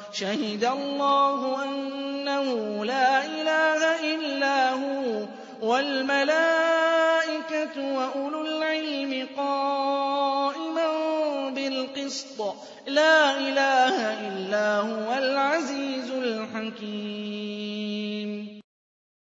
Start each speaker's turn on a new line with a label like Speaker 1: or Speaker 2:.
Speaker 1: شَهِدَ اللَّهُ أَنَّهُ لَا إِلَٰهَ إِلَّا هُوَ وَالْمَلَائِكَةُ وَأُولُو الْعِلْمِ قَائِمًا بِالْقِسْطِ ۖ لَا إِلَٰهَ